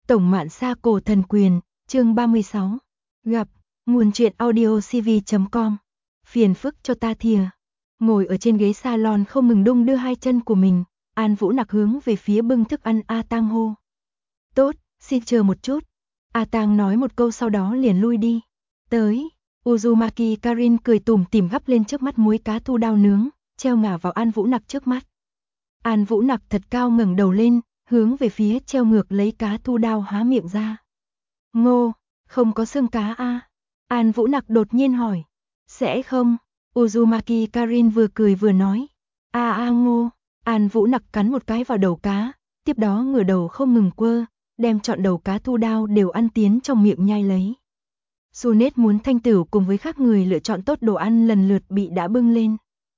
Tổng Mạn Sa Cổ Thần Quyền, chương 36. Gặp, nguồn truyện audio cv.com. Phiền phức cho ta thìa. Ngồi ở trên ghế salon không ngừng đung đưa hai chân của mình, An Vũ Nặc hướng về phía bưng thức ăn A Tang hô. Tốt, xin chờ một chút. A Tang nói một câu sau đó liền lui đi. Tới, Uzumaki Karin cười tủm tỉm gắp lên trước mắt muối cá thu đao nướng, treo ngả vào An Vũ Nặc trước mắt. An Vũ Nặc thật cao ngẩng đầu lên, hướng về phía treo ngược lấy cá thu đao há miệng ra. Ngô, không có xương cá a? An Vũ Nặc đột nhiên hỏi. Sẽ không? Uzumaki Karin vừa cười vừa nói. Ngô. An Vũ Nặc cắn một cái vào đầu cá, tiếp đó ngửa đầu không ngừng quơ, đem trọn đầu cá thu đao đều ăn tiến trong miệng nhai lấy. Sunet muốn thanh tửu cùng với khác người lựa chọn tốt đồ ăn lần lượt bị đã bưng lên.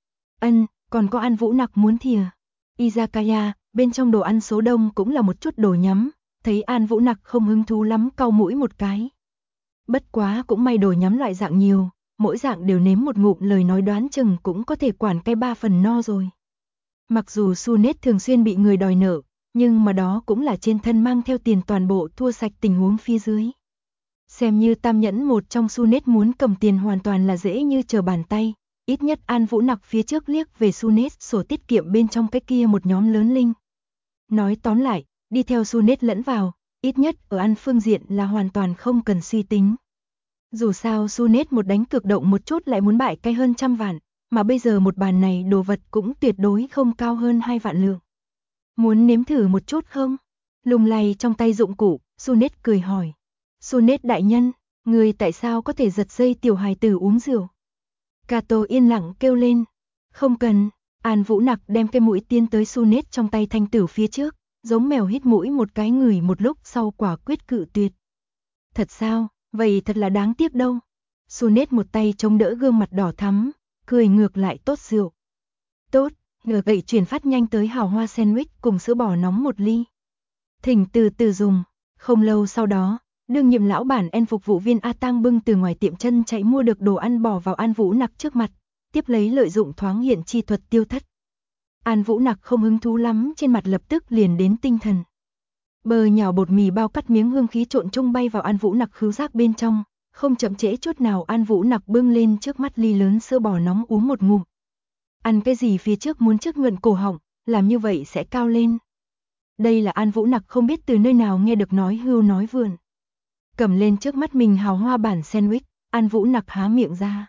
Còn có An Vũ Nặc muốn thìa. Izakaya, bên trong đồ ăn số đông cũng là một chút đồ nhắm, thấy An Vũ Nặc không hứng thú lắm cau mũi một cái. Bất quá cũng may đồ nhắm loại dạng nhiều, mỗi dạng đều nếm một ngụm lời nói đoán chừng cũng có thể quản cái 3 phần no rồi. Mặc dù Sunet thường xuyên bị người đòi nợ, nhưng mà đó cũng là trên thân mang theo tiền toàn bộ thua sạch tình huống phía dưới. Xem như tam nhẫn một trong Sunet muốn cầm tiền hoàn toàn là dễ như trở bàn tay. Ít nhất An Vũ Nặc phía trước liếc về Sunet sổ tiết kiệm bên trong cái kia một nhóm lớn linh. Nói tóm lại, đi theo Sunet lẫn vào, ít nhất ở ăn phương diện là hoàn toàn không cần suy tính. Dù sao Sunet một đánh cược động một chút lại muốn bại cái hơn 100 vạn, mà bây giờ một bàn này đồ vật cũng tuyệt đối không cao hơn 2 vạn lượng. Muốn nếm thử một chút không? Lung lay trong tay dụng cụ, Sunet cười hỏi. Sunet đại nhân, người tại sao có thể giật dây tiểu hài tử uống rượu? Kato yên lặng kêu lên. Không cần. An Vũ Nặc đem cái mũi tiến tới Sunet trong tay thanh tử phía trước, giống mèo hít mũi một cái ngửi một lúc sau quả quyết cự tuyệt. Thật sao, vậy thật là đáng tiếc đâu. Sunet một tay chống đỡ gương mặt đỏ thắm, cười ngược lại tốt rượu. Tốt, ngờ gậy chuyển phát nhanh tới hào hoa sandwich cùng sữa bò nóng một ly. Thỉnh từ từ dùng. Không lâu sau đó, đương nhiệm lão bản En phục vụ viên A Tang bưng từ ngoài tiệm chân chạy mua được đồ ăn bỏ vào An Vũ Nặc trước mặt, tiếp lấy lợi dụng thoáng hiện chi thuật tiêu thất. An Vũ Nặc không hứng thú lắm, trên mặt lập tức liền đến tinh thần. Bờ nhỏ bột mì bao cắt miếng hương khí trộn chung bay vào An Vũ Nặc khứu giác bên trong, không chậm trễ chút nào An Vũ Nặc bưng lên trước mắt ly lớn sữa bò nóng uống một ngụm. Ăn cái gì phía trước muốn trước nhuận cổ họng, làm như vậy sẽ cao lên. Đây là An Vũ Nặc không biết từ nơi nào nghe được nói hưu nói vượn. Cầm lên trước mắt mình hào hoa bản sandwich, An Vũ Nặc há miệng ra.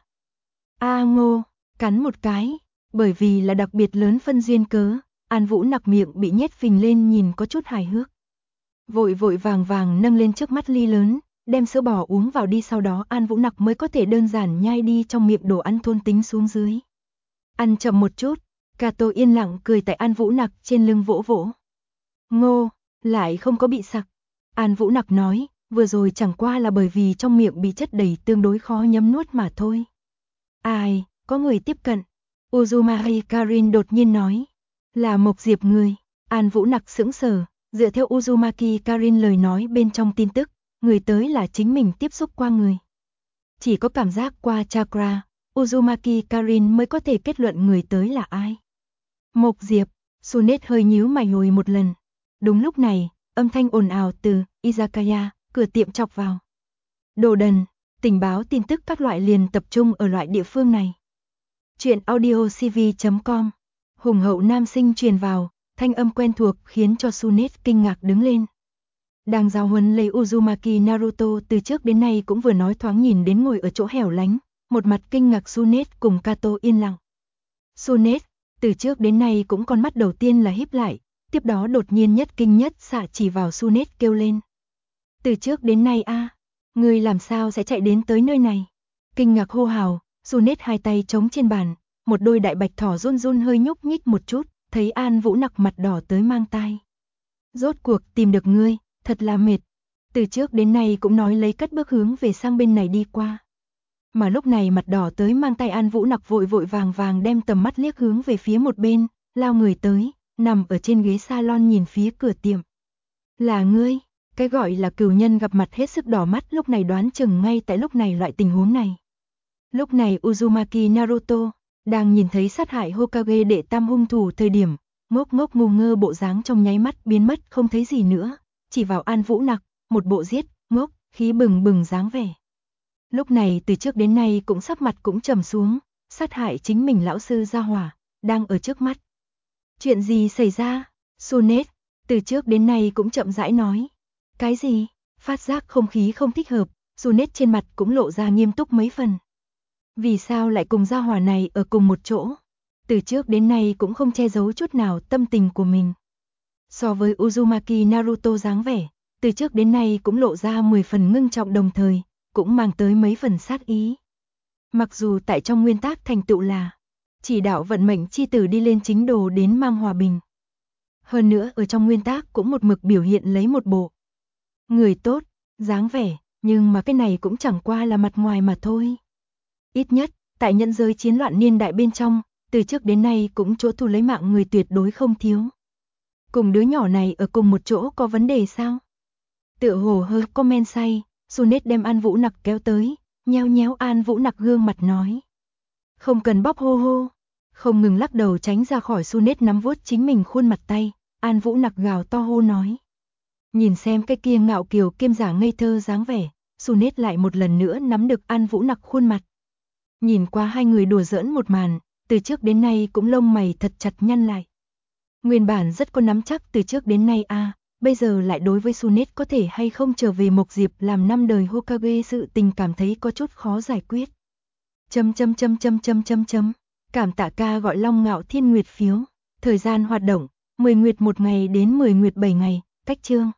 Ngô, cắn một cái, bởi vì là đặc biệt lớn phân duyên cớ, An Vũ Nặc miệng bị nhét phình lên nhìn có chút hài hước. Vội vội vàng vàng nâng lên trước mắt ly lớn, đem sữa bò uống vào đi, sau đó An Vũ Nặc mới có thể đơn giản nhai đi trong miệng đồ ăn thôn tính xuống dưới. Ăn chậm một chút, Kato yên lặng cười tại An Vũ Nặc trên lưng vỗ vỗ. Ngô, lại không có bị sặc. An Vũ Nặc nói, vừa rồi chẳng qua là bởi vì trong miệng bị chất đầy tương đối khó nhấm nuốt mà thôi. Ai, có người tiếp cận. Uzumaki Karin đột nhiên nói. Là Mộc Diệp người. An Vũ Nặc sững sờ, dựa theo Uzumaki Karin lời nói bên trong tin tức, người tới là chính mình tiếp xúc qua người. Chỉ có cảm giác qua chakra, Uzumaki Karin mới có thể kết luận người tới là ai. Mộc Diệp, Sunet hơi nhíu mày ngồi một lần. Đúng lúc này, âm thanh ồn ào từ Izakaya, cửa tiệm chọc vào. Đồ đần, tình báo tin tức các loại liền tập trung ở loại địa phương này. Chuyện audio cv.com. Hùng hậu nam sinh truyền vào, thanh âm quen thuộc khiến cho Sunet kinh ngạc đứng lên. Đang giáo huấn lấy Uzumaki Naruto từ trước đến nay cũng vừa nói thoáng nhìn đến ngồi ở chỗ hẻo lánh, một mặt kinh ngạc Sunet cùng Kato yên lặng. Sunet, từ trước đến nay cũng con mắt đầu tiên là híp lại, tiếp đó đột nhiên nhất kinh nhất xạ chỉ vào Sunet kêu lên. Từ trước đến nay người làm sao sẽ chạy đến tới nơi này? Kinh ngạc hô hào, Sunet hai tay chống trên bàn, một đôi đại bạch thỏ run run hơi nhúc nhích một chút, thấy An Vũ Nặc mặt đỏ tới mang tai. Rốt cuộc tìm được ngươi, thật là mệt. Từ trước đến nay cũng nói lấy cất bước hướng về sang bên này đi qua. Mà lúc này mặt đỏ tới mang tay An Vũ Nặc vội vội vàng vàng đem tầm mắt liếc hướng về phía một bên, lao người tới, nằm ở trên ghế salon nhìn phía cửa tiệm. Là ngươi? Cái gọi là cừu nhân gặp mặt hết sức đỏ mắt lúc này đoán chừng ngay tại lúc này loại tình huống này. Lúc này Uzumaki Naruto đang nhìn thấy sát hại Hokage đệ tam hung thủ thời điểm, ngốc ngốc ngu ngơ bộ dáng trong nháy mắt biến mất không thấy gì nữa, chỉ vào An Vũ Nặc, một bộ giết, ngốc, khí bừng bừng dáng vẻ. Lúc này từ trước đến nay cũng sắc mặt cũng trầm xuống, sát hại chính mình lão sư gia hỏa, đang ở trước mắt. Chuyện gì xảy ra? Sunet, từ trước đến nay cũng chậm rãi nói. Cái gì? Phát giác không khí không thích hợp, Sunet trên mặt cũng lộ ra nghiêm túc mấy phần. Vì sao lại cùng gia hỏa này ở cùng một chỗ? Từ trước đến nay cũng không che giấu chút nào tâm tình của mình. So với Uzumaki Naruto dáng vẻ, từ trước đến nay cũng lộ ra 10 phần ngưng trọng đồng thời, cũng mang tới mấy phần sát ý. Mặc dù tại trong nguyên tắc thành tựu là chỉ đạo vận mệnh chi tử đi lên chính đồ đến mang hòa bình. Hơn nữa ở trong nguyên tắc cũng một mực biểu hiện lấy một bộ người tốt, dáng vẻ, nhưng mà cái này cũng chẳng qua là mặt ngoài mà thôi. Ít nhất, tại nhân giới chiến loạn niên đại bên trong, từ trước đến nay cũng chỗ thu lấy mạng người tuyệt đối không thiếu. Cùng đứa nhỏ này ở cùng một chỗ có vấn đề sao? Tựa hồ hơi comment say, Sunet đem An Vũ Nặc kéo tới, nheo nhéo An Vũ Nặc gương mặt nói. Không cần bóp hô hô. Không ngừng lắc đầu tránh ra khỏi Sunet nắm vuốt chính mình khuôn mặt tay, An Vũ Nặc gào to hô nói. Nhìn xem cái kia ngạo kiều kiêm giả ngây thơ dáng vẻ, Sunet lại một lần nữa nắm được An Vũ Nặc khuôn mặt. Nhìn qua hai người đùa giỡn một màn, từ trước đến nay cũng lông mày thật chặt nhăn lại. Nguyên bản rất có nắm chắc từ trước đến nay bây giờ lại đối với Sunet có thể hay không trở về Mộc Diệp làm 5 đời Hokage sự tình cảm thấy có chút khó giải quyết. Cảm tạ ca gọi Long Ngạo Thiên Nguyệt phiếu. Thời gian hoạt động, 10 nguyệt 1 ngày đến 10 nguyệt 7 ngày, cách chương.